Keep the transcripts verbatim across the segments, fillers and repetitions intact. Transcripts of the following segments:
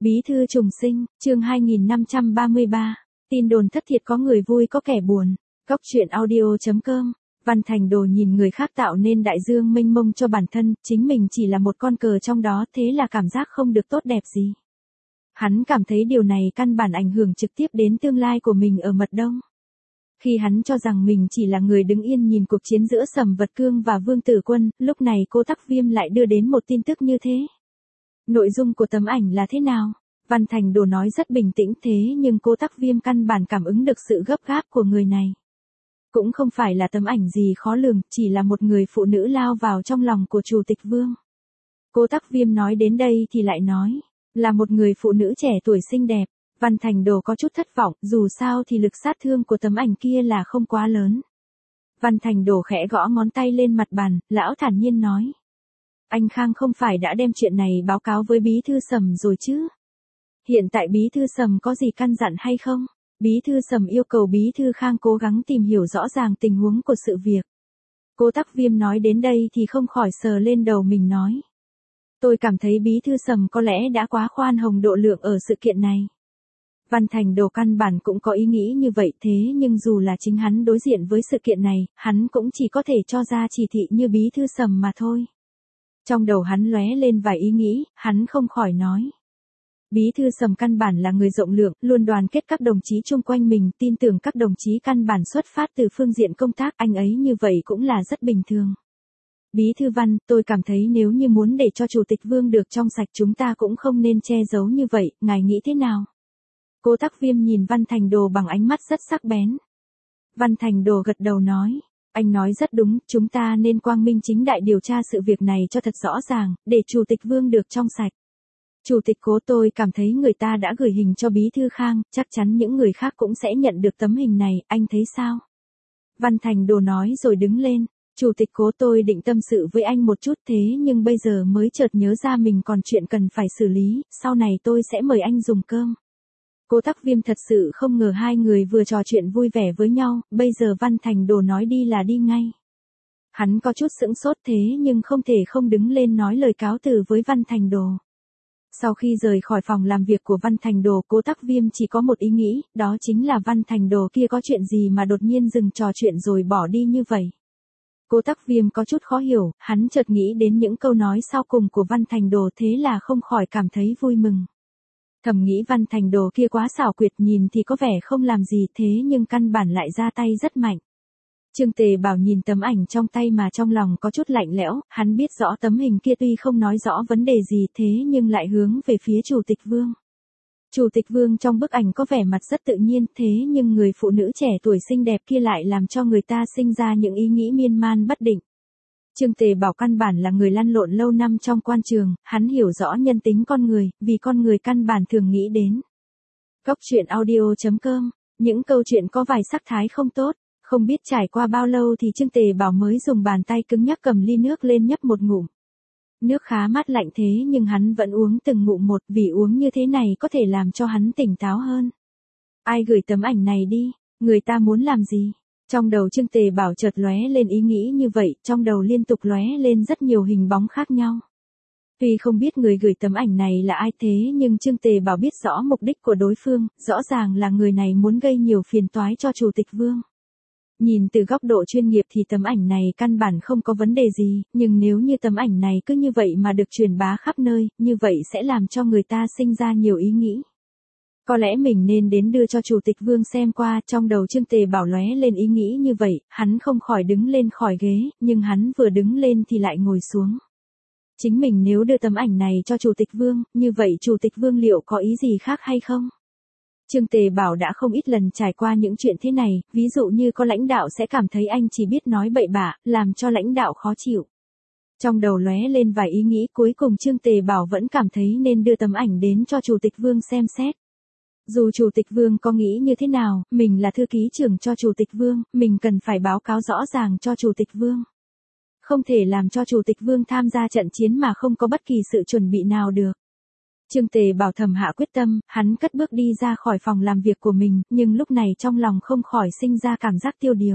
Bí thư trùng sinh, chương hai nghìn năm trăm ba mươi ba. Tin đồn thất thiệt có người vui có kẻ buồn. Góc truyện audio chấm com. Văn Thành Đồ nhìn người khác tạo nên đại dương mênh mông cho bản thân, chính mình chỉ là một con cờ trong đó, thế là cảm giác không được tốt đẹp gì. Hắn cảm thấy điều này căn bản ảnh hưởng trực tiếp đến tương lai của mình ở Mật Đông. Khi hắn cho rằng mình chỉ là người đứng yên nhìn cuộc chiến giữa Sầm Vật Cương và Vương Tử Quân, lúc này Cố Tắc Viêm lại đưa đến một tin tức như thế. Nội dung của tấm ảnh là thế nào? Văn Thành Đồ nói rất bình tĩnh thế nhưng Cố Tắc Viêm căn bản cảm ứng được sự gấp gáp của người này. Cũng không phải là tấm ảnh gì khó lường, chỉ là một người phụ nữ lao vào trong lòng của Chủ tịch Vương. Cố Tắc Viêm nói đến đây thì lại nói, là một người phụ nữ trẻ tuổi xinh đẹp. Văn Thành Đồ có chút thất vọng, dù sao thì lực sát thương của tấm ảnh kia là không quá lớn. Văn Thành Đồ khẽ gõ ngón tay lên mặt bàn, lão thản nhiên nói. Anh Khang không phải đã đem chuyện này báo cáo với Bí thư Sầm rồi chứ? Hiện tại Bí thư Sầm có gì căn dặn hay không? Bí thư Sầm yêu cầu Bí thư Khang cố gắng tìm hiểu rõ ràng tình huống của sự việc. Cố Tắc Viêm nói đến đây thì không khỏi sờ lên đầu mình nói. Tôi cảm thấy Bí thư Sầm có lẽ đã quá khoan hồng độ lượng ở sự kiện này. Văn Thành Đồ căn bản cũng có ý nghĩ như vậy thế nhưng dù là chính hắn đối diện với sự kiện này, hắn cũng chỉ có thể cho ra chỉ thị như Bí thư Sầm mà thôi. Trong đầu hắn lóe lên vài ý nghĩ, hắn không khỏi nói. Bí thư Sầm căn bản là người rộng lượng, luôn đoàn kết các đồng chí chung quanh mình, tin tưởng các đồng chí căn bản xuất phát từ phương diện công tác, anh ấy như vậy cũng là rất bình thường. Bí thư Văn, tôi cảm thấy nếu như muốn để cho Chủ tịch Vương được trong sạch chúng ta cũng không nên che giấu như vậy, ngài nghĩ thế nào? Cố Tắc Viêm nhìn Văn Thành Đồ bằng ánh mắt rất sắc bén. Văn Thành Đồ gật đầu nói. Anh nói rất đúng, chúng ta nên quang minh chính đại điều tra sự việc này cho thật rõ ràng, để Chủ tịch Vương được trong sạch. Chủ tịch Cố, tôi cảm thấy người ta đã gửi hình cho Bí thư Khang, chắc chắn những người khác cũng sẽ nhận được tấm hình này, anh thấy sao? Văn Thành Đồ nói rồi đứng lên. Chủ tịch Cố, tôi định tâm sự với anh một chút thế nhưng bây giờ mới chợt nhớ ra mình còn chuyện cần phải xử lý, sau này tôi sẽ mời anh dùng cơm. Cố Tắc Viêm thật sự không ngờ hai người vừa trò chuyện vui vẻ với nhau, bây giờ Văn Thành Đồ nói đi là đi ngay. Hắn có chút sững sốt thế nhưng không thể không đứng lên nói lời cáo từ với Văn Thành Đồ. Sau khi rời khỏi phòng làm việc của Văn Thành Đồ, Cố Tắc Viêm chỉ có một ý nghĩ, đó chính là Văn Thành Đồ kia có chuyện gì mà đột nhiên dừng trò chuyện rồi bỏ đi như vậy. Cố Tắc Viêm có chút khó hiểu, hắn chợt nghĩ đến những câu nói sau cùng của Văn Thành Đồ thế là không khỏi cảm thấy vui mừng. Thầm nghĩ Văn Thành Đồ kia quá xảo quyệt, nhìn thì có vẻ không làm gì thế nhưng căn bản lại ra tay rất mạnh. Trương Tề Bảo nhìn tấm ảnh trong tay mà trong lòng có chút lạnh lẽo, hắn biết rõ tấm hình kia tuy không nói rõ vấn đề gì thế nhưng lại hướng về phía Chủ tịch Vương. Chủ tịch Vương trong bức ảnh có vẻ mặt rất tự nhiên thế nhưng người phụ nữ trẻ tuổi xinh đẹp kia lại làm cho người ta sinh ra những ý nghĩ miên man bất định. Trương Tề Bảo căn bản là người lăn lộn lâu năm trong quan trường, hắn hiểu rõ nhân tính con người, vì con người căn bản thường nghĩ đến. Góc truyện audio chấm com, những câu chuyện có vài sắc thái không tốt, không biết trải qua bao lâu thì Trương Tề Bảo mới dùng bàn tay cứng nhắc cầm ly nước lên nhấp một ngụm. Nước khá mát lạnh thế nhưng hắn vẫn uống từng ngụm một vì uống như thế này có thể làm cho hắn tỉnh táo hơn. Ai gửi tấm ảnh này đi, người ta muốn làm gì? Trong đầu Trương Tề Bảo chợt lóe lên ý nghĩ như vậy, trong đầu liên tục lóe lên rất nhiều hình bóng khác nhau. Tuy không biết người gửi tấm ảnh này là ai thế nhưng Trương Tề Bảo biết rõ mục đích của đối phương, rõ ràng là người này muốn gây nhiều phiền toái cho Chủ tịch Vương. Nhìn từ góc độ chuyên nghiệp thì tấm ảnh này căn bản không có vấn đề gì, nhưng nếu như tấm ảnh này cứ như vậy mà được truyền bá khắp nơi, như vậy sẽ làm cho người ta sinh ra nhiều ý nghĩ. Có lẽ mình nên đến đưa cho Chủ tịch Vương xem qua, trong đầu Trương Tề Bảo lóe lên ý nghĩ như vậy, hắn không khỏi đứng lên khỏi ghế, nhưng hắn vừa đứng lên thì lại ngồi xuống. Chính mình nếu đưa tấm ảnh này cho Chủ tịch Vương, như vậy Chủ tịch Vương liệu có ý gì khác hay không? Trương Tề Bảo đã không ít lần trải qua những chuyện thế này, ví dụ như có lãnh đạo sẽ cảm thấy anh chỉ biết nói bậy bạ, làm cho lãnh đạo khó chịu. Trong đầu lóe lên vài ý nghĩ cuối cùng Trương Tề Bảo vẫn cảm thấy nên đưa tấm ảnh đến cho Chủ tịch Vương xem xét. Dù Chủ tịch Vương có nghĩ như thế nào, mình là thư ký trưởng cho Chủ tịch Vương, mình cần phải báo cáo rõ ràng cho Chủ tịch Vương. Không thể làm cho Chủ tịch Vương tham gia trận chiến mà không có bất kỳ sự chuẩn bị nào được. Trương Tề Bảo thầm hạ quyết tâm, hắn cất bước đi ra khỏi phòng làm việc của mình, nhưng lúc này trong lòng không khỏi sinh ra cảm giác tiêu điều.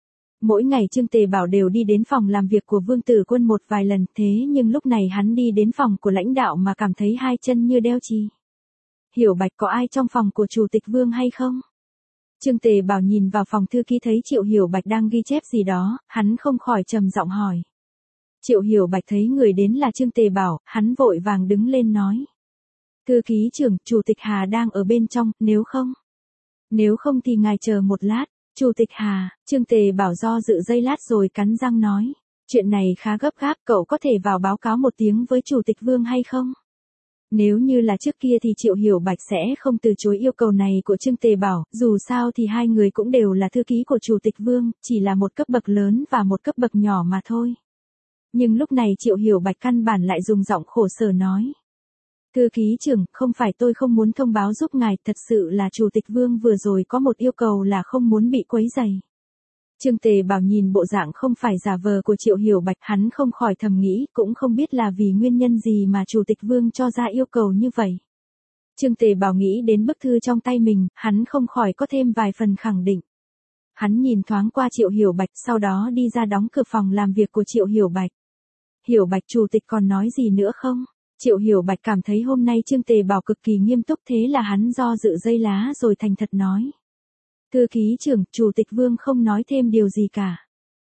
Mỗi ngày Trương Tề Bảo đều đi đến phòng làm việc của Vương Tử Quân một vài lần thế nhưng lúc này hắn đi đến phòng của lãnh đạo mà cảm thấy hai chân như đeo chì. Hiểu Bạch có ai trong phòng của Chủ tịch Vương hay không? Trương Tề Bảo nhìn vào phòng thư ký thấy Triệu Hiểu Bạch đang ghi chép gì đó, hắn không khỏi trầm giọng hỏi. Triệu Hiểu Bạch thấy người đến là Trương Tề Bảo, hắn vội vàng đứng lên nói. Thư ký trưởng, Chủ tịch Hà đang ở bên trong, nếu không. Nếu không thì ngài chờ một lát. Chủ tịch Hà, Trương Tề Bảo do dự giây lát rồi cắn răng nói. Chuyện này khá gấp gáp, cậu có thể vào báo cáo một tiếng với Chủ tịch Vương hay không? Nếu như là trước kia thì Triệu Hiểu Bạch sẽ không từ chối yêu cầu này của Trương Tề Bảo, dù sao thì hai người cũng đều là thư ký của Chủ tịch Vương, chỉ là một cấp bậc lớn và một cấp bậc nhỏ mà thôi. Nhưng lúc này Triệu Hiểu Bạch căn bản lại dùng giọng khổ sở nói. Thư ký trưởng, không phải tôi không muốn thông báo giúp ngài, thật sự là Chủ tịch Vương vừa rồi có một yêu cầu là không muốn bị quấy rầy. Trương Tề Bảo nhìn bộ dạng không phải giả vờ của Triệu Hiểu Bạch, hắn không khỏi thầm nghĩ, cũng không biết là vì nguyên nhân gì mà Chủ tịch Vương cho ra yêu cầu như vậy. Trương Tề Bảo nghĩ đến bức thư trong tay mình, hắn không khỏi có thêm vài phần khẳng định. Hắn nhìn thoáng qua Triệu Hiểu Bạch, sau đó đi ra đóng cửa phòng làm việc của Triệu Hiểu Bạch. Hiểu Bạch, Chủ tịch còn nói gì nữa không? Triệu Hiểu Bạch cảm thấy hôm nay Trương Tề Bảo cực kỳ nghiêm túc, thế là hắn do dự giây lá rồi thành thật nói. Thư ký trưởng, Chủ tịch Vương không nói thêm điều gì cả.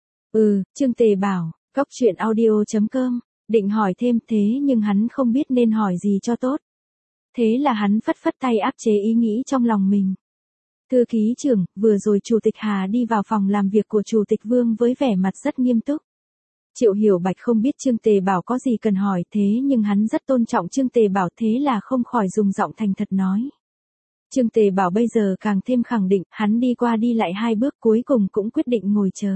Ừ, Trương Tề Bảo, góc truyện audio chấm com, định hỏi thêm thế nhưng hắn không biết nên hỏi gì cho tốt. Thế là hắn phất phất tay áp chế ý nghĩ trong lòng mình. Thư ký trưởng, vừa rồi Chủ tịch Hà đi vào phòng làm việc của Chủ tịch Vương với vẻ mặt rất nghiêm túc. Triệu Hiểu Bạch không biết Trương Tề Bảo có gì cần hỏi thế nhưng hắn rất tôn trọng Trương Tề Bảo, thế là không khỏi dùng giọng thành thật nói. Trương Tề Bảo bây giờ càng thêm khẳng định, hắn đi qua đi lại hai bước cuối cùng cũng quyết định ngồi chờ.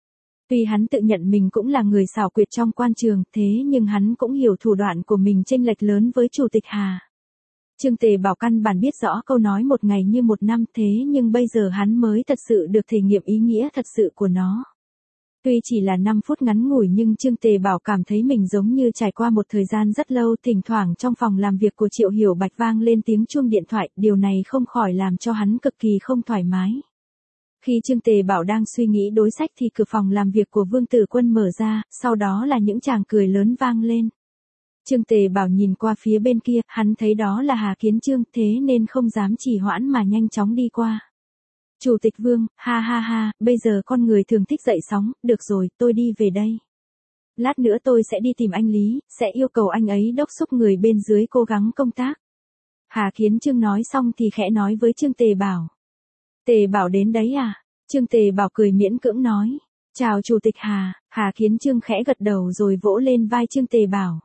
Tuy hắn tự nhận mình cũng là người xảo quyệt trong quan trường, thế nhưng hắn cũng hiểu thủ đoạn của mình chênh lệch lớn với Chủ tịch Hà. Trương Tề Bảo căn bản biết rõ câu nói một ngày như một năm, thế nhưng bây giờ hắn mới thật sự được thể nghiệm ý nghĩa thật sự của nó. Tuy chỉ là năm phút ngắn ngủi nhưng Trương Tề Bảo cảm thấy mình giống như trải qua một thời gian rất lâu, thỉnh thoảng trong phòng làm việc của Triệu Hiểu Bạch vang lên tiếng chuông điện thoại, điều này không khỏi làm cho hắn cực kỳ không thoải mái. Khi Trương Tề Bảo đang suy nghĩ đối sách thì cửa phòng làm việc của Vương Tử Quân mở ra, sau đó là những tràng cười lớn vang lên. Trương Tề Bảo nhìn qua phía bên kia, hắn thấy đó là Hà Kiến Trương, thế nên không dám trì hoãn mà nhanh chóng đi qua. Chủ tịch Vương, ha ha ha, bây giờ con người thường thích dậy sóng, được rồi, tôi đi về đây. Lát nữa tôi sẽ đi tìm anh Lý, sẽ yêu cầu anh ấy đốc thúc người bên dưới cố gắng công tác. Hà Kiến Trương nói xong thì khẽ nói với Trương Tề Bảo. Tề Bảo đến đấy à? Trương Tề Bảo cười miễn cưỡng nói. Chào Chủ tịch Hà, Hà Kiến Trương khẽ gật đầu rồi vỗ lên vai Trương Tề Bảo.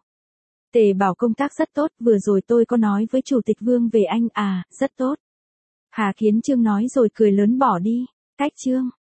Tề Bảo công tác rất tốt, vừa rồi tôi có nói với Chủ tịch Vương về anh à, rất tốt. Hà Kiến Trương nói rồi cười lớn bỏ đi. Cách Trương.